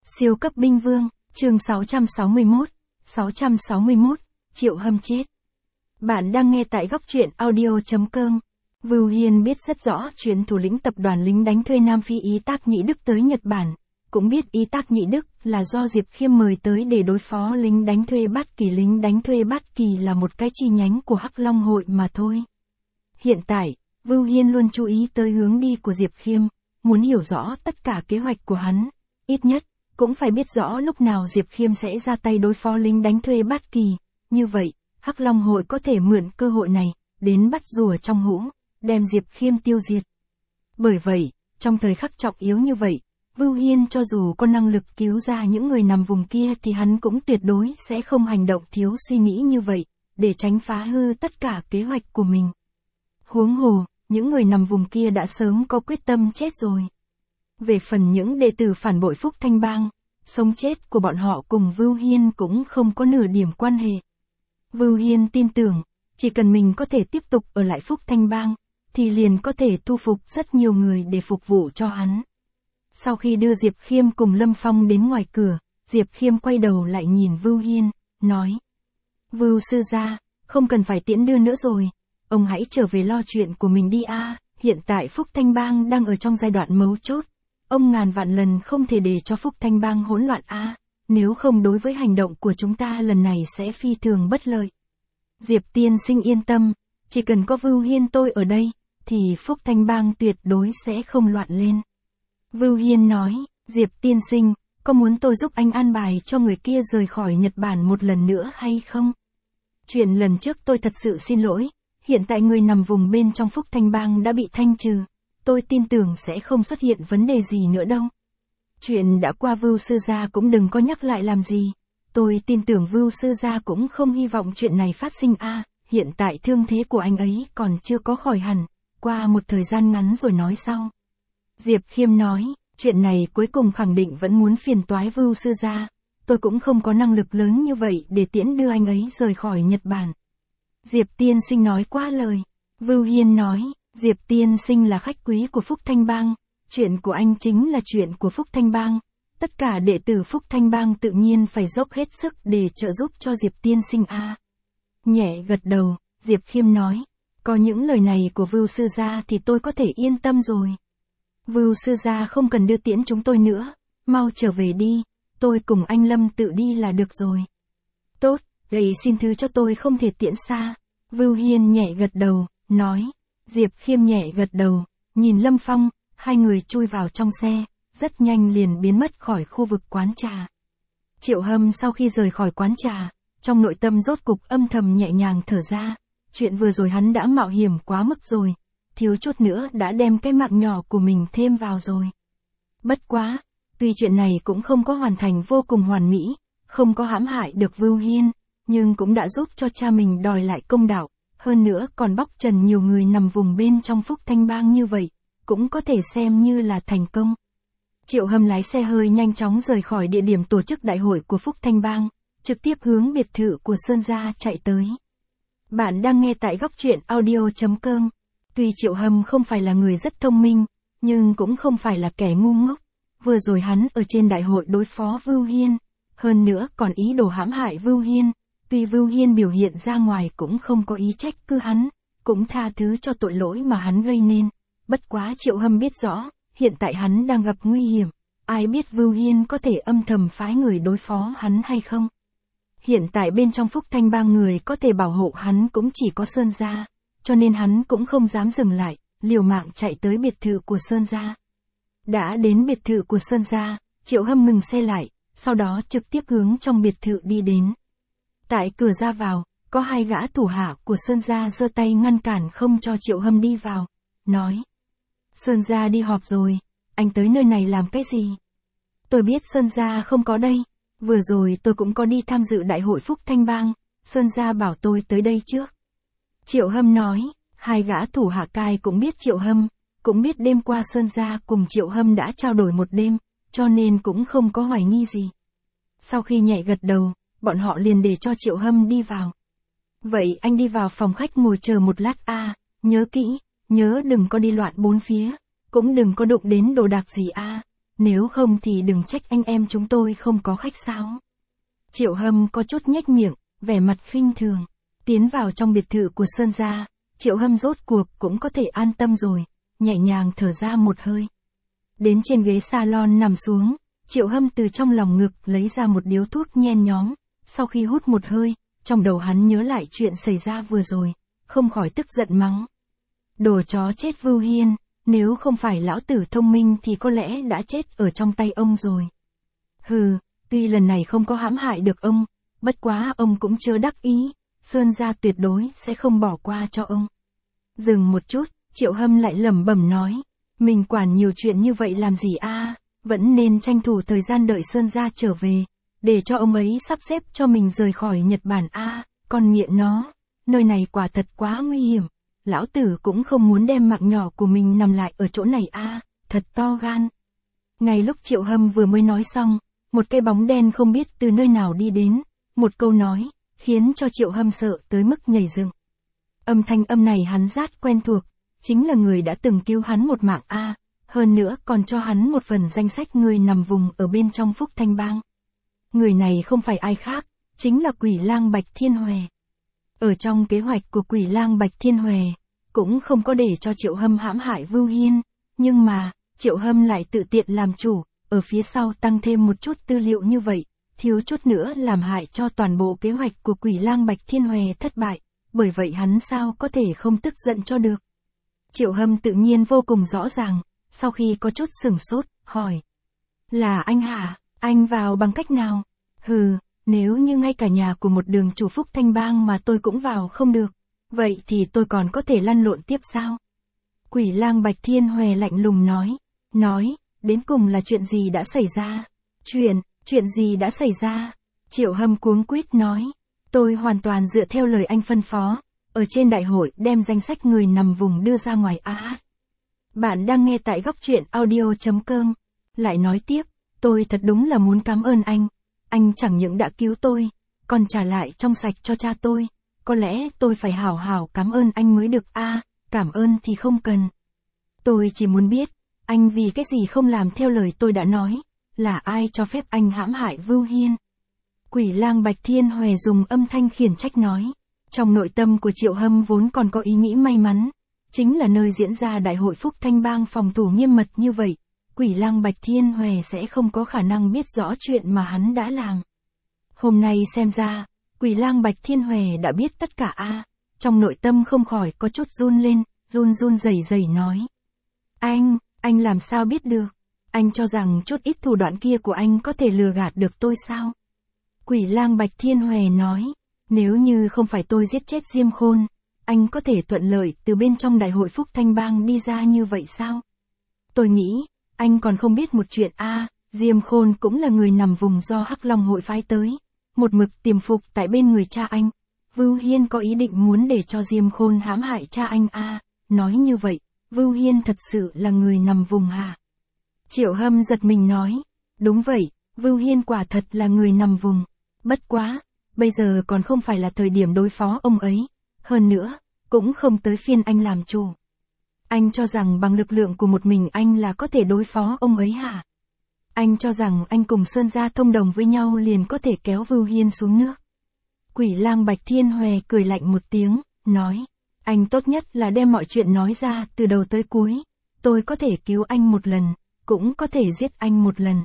Siêu cấp binh vương, chương 661, Triệu Hâm chết. Bạn đang nghe tại góc truyện audio.com. Vưu Hiên biết rất rõ chuyện thủ lĩnh tập đoàn lính đánh thuê Nam Phi Ý Tác Nhĩ Đức tới Nhật Bản, cũng biết Ý Tác Nhĩ Đức là do Diệp Khiêm mời tới để đối phó lính đánh thuê Bát Kỳ. Lính đánh thuê Bát Kỳ là một cái chi nhánh của Hắc Long hội mà thôi. Hiện tại, Vưu Hiên luôn chú ý tới hướng đi của Diệp Khiêm, muốn hiểu rõ tất cả kế hoạch của hắn, ít nhất cũng phải biết rõ lúc nào Diệp Khiêm sẽ ra tay đối phó lính đánh thuê Bát Kỳ, như vậy, Hắc Long hội có thể mượn cơ hội này, đến bắt rùa trong hũ, đem Diệp Khiêm tiêu diệt. Bởi vậy, trong thời khắc trọng yếu như vậy, Vưu Hiên cho dù có năng lực cứu ra những người nằm vùng kia thì hắn cũng tuyệt đối sẽ không hành động thiếu suy nghĩ như vậy, để tránh phá hư tất cả kế hoạch của mình. Huống hồ, những người nằm vùng kia đã sớm có quyết tâm chết rồi. Về phần những đệ tử phản bội Phúc Thanh Bang, sống chết của bọn họ cùng Vưu Hiên cũng không có nửa điểm quan hệ. Vưu Hiên tin tưởng, chỉ cần mình có thể tiếp tục ở lại Phúc Thanh Bang, thì liền có thể thu phục rất nhiều người để phục vụ cho hắn. Sau khi đưa Diệp Khiêm cùng Lâm Phong đến ngoài cửa, Diệp Khiêm quay đầu lại nhìn Vưu Hiên, nói: Vưu sư gia, không cần phải tiễn đưa nữa rồi, ông hãy trở về lo chuyện của mình đi a. Hiện tại Phúc Thanh Bang đang ở trong giai đoạn mấu chốt, ông ngàn vạn lần không thể để cho Phúc Thanh Bang hỗn loạn a, nếu không đối với hành động của chúng ta lần này sẽ phi thường bất lợi. Diệp tiên sinh yên tâm, chỉ cần có Vưu Hiên tôi ở đây, thì Phúc Thanh Bang tuyệt đối sẽ không loạn lên. Vưu Hiên nói: Diệp tiên sinh, có muốn tôi giúp anh an bài cho người kia rời khỏi Nhật Bản một lần nữa hay không? Chuyện lần trước tôi thật sự xin lỗi, hiện tại người nằm vùng bên trong Phúc Thanh Bang đã bị thanh trừ, tôi tin tưởng sẽ không xuất hiện vấn đề gì nữa đâu. Chuyện đã qua Vưu sư gia cũng đừng có nhắc lại làm gì, tôi tin tưởng Vưu sư gia cũng không hy vọng chuyện này phát sinh a. Hiện tại thương thế của anh ấy còn chưa có khỏi hẳn, qua một thời gian ngắn rồi nói sau. Diệp Khiêm nói: chuyện này cuối cùng khẳng định vẫn muốn phiền toái Vưu sư gia, tôi cũng không có năng lực lớn như vậy để tiễn đưa anh ấy rời khỏi Nhật Bản. Diệp tiên sinh nói quá lời. Vưu Hiên nói: Diệp tiên sinh là khách quý của Phúc Thanh Bang, chuyện của anh chính là chuyện của Phúc Thanh Bang, tất cả đệ tử Phúc Thanh Bang tự nhiên phải dốc hết sức để trợ giúp cho Diệp tiên sinh a. Nhẹ gật đầu, Diệp Khiêm nói: có những lời này của Vưu sư gia thì tôi có thể yên tâm rồi. Vưu sư gia không cần đưa tiễn chúng tôi nữa, mau trở về đi, tôi cùng anh Lâm tự đi là được rồi. Tốt, vậy xin thứ cho tôi không thể tiễn xa. Vưu Hiên nhẹ gật đầu, nói. Diệp Khiêm nhẹ gật đầu, nhìn Lâm Phong, hai người chui vào trong xe, rất nhanh liền biến mất khỏi khu vực quán trà. Triệu Hâm sau khi rời khỏi quán trà, trong nội tâm rốt cục âm thầm nhẹ nhàng thở ra, chuyện vừa rồi hắn đã mạo hiểm quá mức rồi, thiếu chút nữa đã đem cái mạng nhỏ của mình thêm vào rồi. Bất quá, tuy chuyện này cũng không có hoàn thành vô cùng hoàn mỹ, không có hãm hại được Vưu Hiên, nhưng cũng đã giúp cho cha mình đòi lại công đạo, hơn nữa còn bóc trần nhiều người nằm vùng bên trong Phúc Thanh Bang như vậy, cũng có thể xem như là thành công. Triệu Hâm lái xe hơi nhanh chóng rời khỏi địa điểm tổ chức đại hội của Phúc Thanh Bang, trực tiếp hướng biệt thự của Sơn gia chạy tới. Bạn đang nghe tại góc truyện audio.com. Tuy Triệu Hâm không phải là người rất thông minh, nhưng cũng không phải là kẻ ngu ngốc. Vừa rồi hắn ở trên đại hội đối phó Vưu Hiên, hơn nữa còn ý đồ hãm hại Vưu Hiên. Tuy Vưu Hiên biểu hiện ra ngoài cũng không có ý trách cứ hắn, cũng tha thứ cho tội lỗi mà hắn gây nên. Bất quá Triệu Hâm biết rõ, hiện tại hắn đang gặp nguy hiểm, ai biết Vưu Hiên có thể âm thầm phái người đối phó hắn hay không. Hiện tại bên trong Phúc Thanh Bang người có thể bảo hộ hắn cũng chỉ có Sơn gia, cho nên hắn cũng không dám dừng lại, liều mạng chạy tới biệt thự của Sơn gia. Đã đến biệt thự của Sơn gia, Triệu Hâm ngừng xe lại, sau đó trực tiếp hướng trong biệt thự đi đến. Tại cửa ra vào, có hai gã thủ hạ của Sơn gia giơ tay ngăn cản không cho Triệu Hâm đi vào, nói: Sơn gia đi họp rồi, anh tới nơi này làm cái gì? Tôi biết Sơn gia không có đây, vừa rồi tôi cũng có đi tham dự đại hội Phúc Thanh Bang, Sơn gia bảo tôi tới đây trước. Triệu Hâm nói, hai gã thủ hạ cai cũng biết Triệu Hâm, cũng biết đêm qua Sơn gia cùng Triệu Hâm đã trao đổi một đêm, cho nên cũng không có hoài nghi gì. Sau khi nhẹ gật đầu, bọn họ liền để cho Triệu Hâm đi vào. Vậy anh đi vào phòng khách ngồi chờ một lát a, nhớ kỹ, nhớ đừng có đi loạn bốn phía, cũng đừng có đụng đến đồ đạc gì a. nếu không thì đừng trách anh em chúng tôi không có khách sáo. Triệu Hâm có chút nhếch miệng, vẻ mặt khinh thường. Tiến vào trong biệt thự của Sơn gia, Triệu Hâm rốt cuộc cũng có thể an tâm rồi, nhẹ nhàng thở ra một hơi. Đến trên ghế salon nằm xuống, Triệu Hâm từ trong lòng ngực lấy ra một điếu thuốc nhen nhóm, sau khi hút một hơi, trong đầu hắn nhớ lại chuyện xảy ra vừa rồi, không khỏi tức giận mắng. Đồ chó chết Vưu Hiên, nếu không phải lão tử thông minh thì có lẽ đã chết ở trong tay ông rồi. Hừ, tuy lần này không có hãm hại được ông, bất quá ông cũng chớ đắc ý, Sơn gia tuyệt đối sẽ không bỏ qua cho ông. Dừng một chút, Triệu Hâm lại lẩm bẩm nói, mình quản nhiều chuyện như vậy làm gì a, vẫn nên tranh thủ thời gian đợi Sơn gia trở về, để cho ông ấy sắp xếp cho mình rời khỏi Nhật Bản a, con nghiện nó, nơi này quả thật quá nguy hiểm, lão tử cũng không muốn đem mạng nhỏ của mình nằm lại ở chỗ này a, thật to gan. Ngay lúc Triệu Hâm vừa mới nói xong, một cái bóng đen không biết từ nơi nào đi đến, một câu nói, khiến cho Triệu Hâm sợ tới mức nhảy dựng. Âm thanh này hắn rất quen thuộc, chính là người đã từng cứu hắn một mạng a, hơn nữa còn cho hắn một phần danh sách người nằm vùng ở bên trong Phúc Thanh Bang. Người này không phải ai khác, chính là Quỷ Lang Bạch Thiên Hòe. Ở trong kế hoạch của Quỷ Lang Bạch Thiên Hòe, cũng không có để cho Triệu Hâm hãm hại Vưu Hiên, nhưng mà, Triệu Hâm lại tự tiện làm chủ, ở phía sau tăng thêm một chút tư liệu như vậy, thiếu chút nữa làm hại cho toàn bộ kế hoạch của Quỷ Lang Bạch Thiên Hòe thất bại, bởi vậy hắn sao có thể không tức giận cho được. Triệu Hâm tự nhiên vô cùng rõ ràng, sau khi có chút sửng sốt, hỏi. Là anh hả, anh vào bằng cách nào? Hừ, nếu như ngay cả nhà của một đường chủ Phúc Thanh Bang mà tôi cũng vào không được, vậy thì tôi còn có thể lăn lộn tiếp sao? Quỷ Lang Bạch Thiên Hòe lạnh lùng nói, đến cùng là chuyện gì đã xảy ra? Chuyện gì đã xảy ra? Triệu Hâm cuống quýt nói, tôi hoàn toàn dựa theo lời anh phân phó, ở trên đại hội đem danh sách người nằm vùng đưa ra ngoài a. Bạn đang nghe tại góc truyện audio.com. Lại nói tiếp, tôi thật đúng là muốn cảm ơn anh chẳng những đã cứu tôi, còn trả lại trong sạch cho cha tôi, có lẽ tôi phải hảo hảo cảm ơn anh mới được a, cảm ơn thì không cần. Tôi chỉ muốn biết, anh vì cái gì không làm theo lời tôi đã nói, là ai cho phép anh hãm hại Vưu Hiên? Quỷ Lang Bạch Thiên Hòe dùng âm thanh khiển trách nói. Trong nội tâm của Triệu Hâm vốn còn có ý nghĩ may mắn, chính là nơi diễn ra đại hội Phúc Thanh Bang phòng thủ nghiêm mật như vậy, Quỷ Lang Bạch Thiên Hòe sẽ không có khả năng biết rõ chuyện mà hắn đã làm. Hôm nay xem ra, Quỷ Lang Bạch Thiên Hòe đã biết tất cả a, trong nội tâm không khỏi có chút run lên, run rẩy nói. Anh làm sao biết được? Anh cho rằng chút ít thủ đoạn kia của anh có thể lừa gạt được tôi sao? Quỷ Lang Bạch Thiên Hòe nói, nếu như không phải tôi giết chết Diêm Khôn, anh có thể thuận lợi từ bên trong đại hội Phúc Thanh Bang đi ra như vậy sao? Tôi nghĩ, anh còn không biết một chuyện a, Diêm Khôn cũng là người nằm vùng do Hắc Long hội phái tới, một mực tiềm phục tại bên người cha anh. Vưu Hiên có ý định muốn để cho Diêm Khôn hãm hại cha anh a, nói như vậy, Vưu Hiên thật sự là người nằm vùng hả? Triệu Hâm giật mình nói, đúng vậy, Vưu Hiên quả thật là người nằm vùng, bất quá, bây giờ còn không phải là thời điểm đối phó ông ấy, hơn nữa, cũng không tới phiên anh làm chủ. Anh cho rằng bằng lực lượng của một mình anh là có thể đối phó ông ấy hả? Anh cho rằng anh cùng Sơn gia thông đồng với nhau liền có thể kéo Vưu Hiên xuống nước. Quỷ Lang Bạch Thiên Hòe cười lạnh một tiếng, nói, anh tốt nhất là đem mọi chuyện nói ra từ đầu tới cuối, tôi có thể cứu anh một lần, cũng có thể giết anh một lần.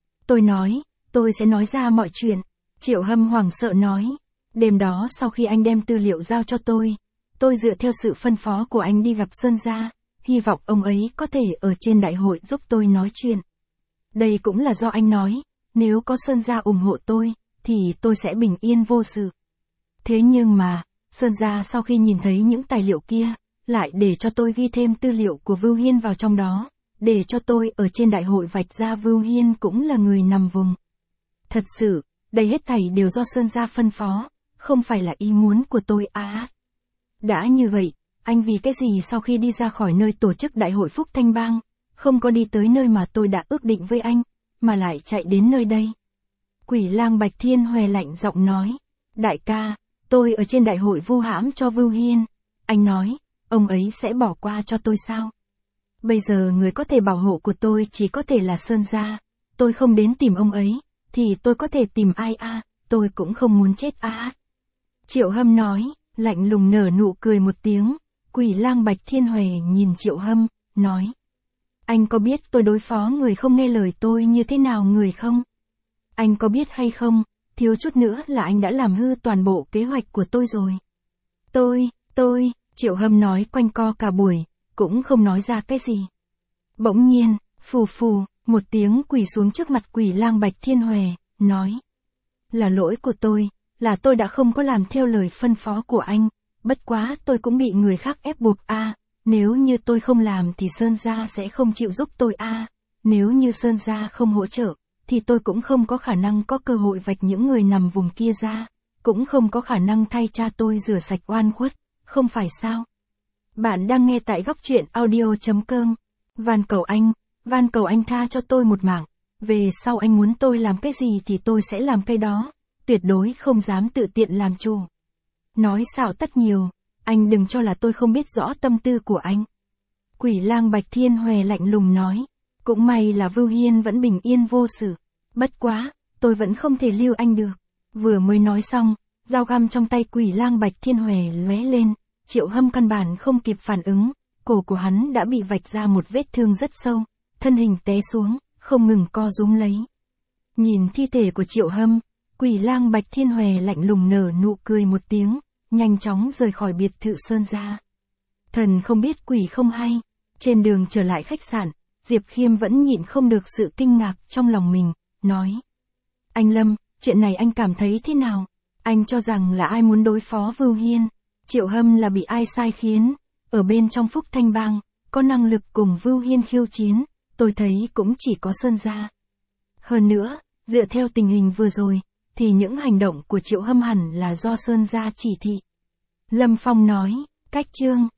Tôi sẽ nói ra mọi chuyện. Triệu Hâm hoảng sợ nói, đêm đó sau khi anh đem tư liệu giao cho tôi dựa theo sự phân phó của anh đi gặp Sơn gia, hy vọng ông ấy có thể ở trên đại hội giúp tôi nói chuyện. Đây cũng là do anh nói, nếu có Sơn gia ủng hộ tôi, thì tôi sẽ bình yên vô sự. Thế nhưng mà, Sơn gia sau khi nhìn thấy những tài liệu kia, lại để cho tôi ghi thêm tư liệu của Vưu Hiên vào trong đó, để cho tôi ở trên đại hội vạch ra Vưu Hiên cũng là người nằm vùng. Thật sự, đây hết thảy đều do Sơn gia phân phó, không phải là ý muốn của tôi à. Đã như vậy, anh vì cái gì sau khi đi ra khỏi nơi tổ chức đại hội Phúc Thanh Bang, không có đi tới nơi mà tôi đã ước định với anh, mà lại chạy đến nơi đây? Quỷ Lang Bạch Thiên Hòe lạnh giọng nói, đại ca, tôi ở trên đại hội vu hãm cho Vưu Hiên, anh nói, ông ấy sẽ bỏ qua cho tôi sao? Bây giờ người có thể bảo hộ của tôi chỉ có thể là Sơn gia. Tôi không đến tìm ông ấy, thì tôi có thể tìm ai à, tôi cũng không muốn chết à. Triệu Hâm nói, lạnh lùng nở nụ cười một tiếng. Quỷ lang Bạch Thiên Huệ nhìn Triệu Hâm, nói. Anh có biết tôi đối phó người không nghe lời tôi như thế nào người không? Anh có biết hay không, thiếu chút nữa là anh đã làm hư toàn bộ kế hoạch của tôi rồi. Triệu Hâm nói quanh co cả buổi, cũng không nói ra cái gì. Bỗng nhiên, phù phù, một tiếng quỳ xuống trước mặt Quỷ lang Bạch Thiên Huệ, nói. Là lỗi của tôi, là tôi đã không có làm theo lời phân phó của anh, bất quá tôi cũng bị người khác ép buộc à, nếu như tôi không làm thì Sơn gia sẽ không chịu giúp tôi à, nếu như Sơn gia không hỗ trợ, thì tôi cũng không có khả năng có cơ hội vạch những người nằm vùng kia ra, cũng không có khả năng thay cha tôi rửa sạch oan khuất, không phải sao? Bạn đang nghe tại góc truyện audio.com. Van cầu anh tha cho tôi một mạng, về sau anh muốn tôi làm cái gì thì tôi sẽ làm cái đó, tuyệt đối không dám tự tiện làm chủ. Nói xạo tất nhiều, anh đừng cho là tôi không biết rõ tâm tư của anh. Quỷ lang Bạch Thiên Huệ lạnh lùng nói, cũng may là Vưu Hiên vẫn bình yên vô sự, bất quá, tôi vẫn không thể lưu anh được. Vừa mới nói xong, dao găm trong tay Quỷ lang Bạch Thiên Huệ lóe lên, Triệu Hâm căn bản không kịp phản ứng, cổ của hắn đã bị vạch ra một vết thương rất sâu, thân hình té xuống, không ngừng co rúm lấy. Nhìn thi thể của Triệu Hâm, Quỷ lang Bạch Thiên Huệ lạnh lùng nở nụ cười một tiếng, nhanh chóng rời khỏi biệt thự Sơn gia. Thần không biết quỷ không hay, trên đường trở lại khách sạn, Diệp Khiêm vẫn nhịn không được sự kinh ngạc trong lòng mình, nói. Anh Lâm, chuyện này anh cảm thấy thế nào? Anh cho rằng là ai muốn đối phó Vưu Hiên? Triệu Hâm là bị ai sai khiến? Ở bên trong Phúc Thanh Bang, có năng lực cùng Vưu Hiên khiêu chiến, tôi thấy cũng chỉ có Sơn gia. Hơn nữa, dựa theo tình hình vừa rồi, thì những hành động của Triệu Hâm hẳn là do Sơn gia chỉ thị. Lâm Phong nói, cách chương.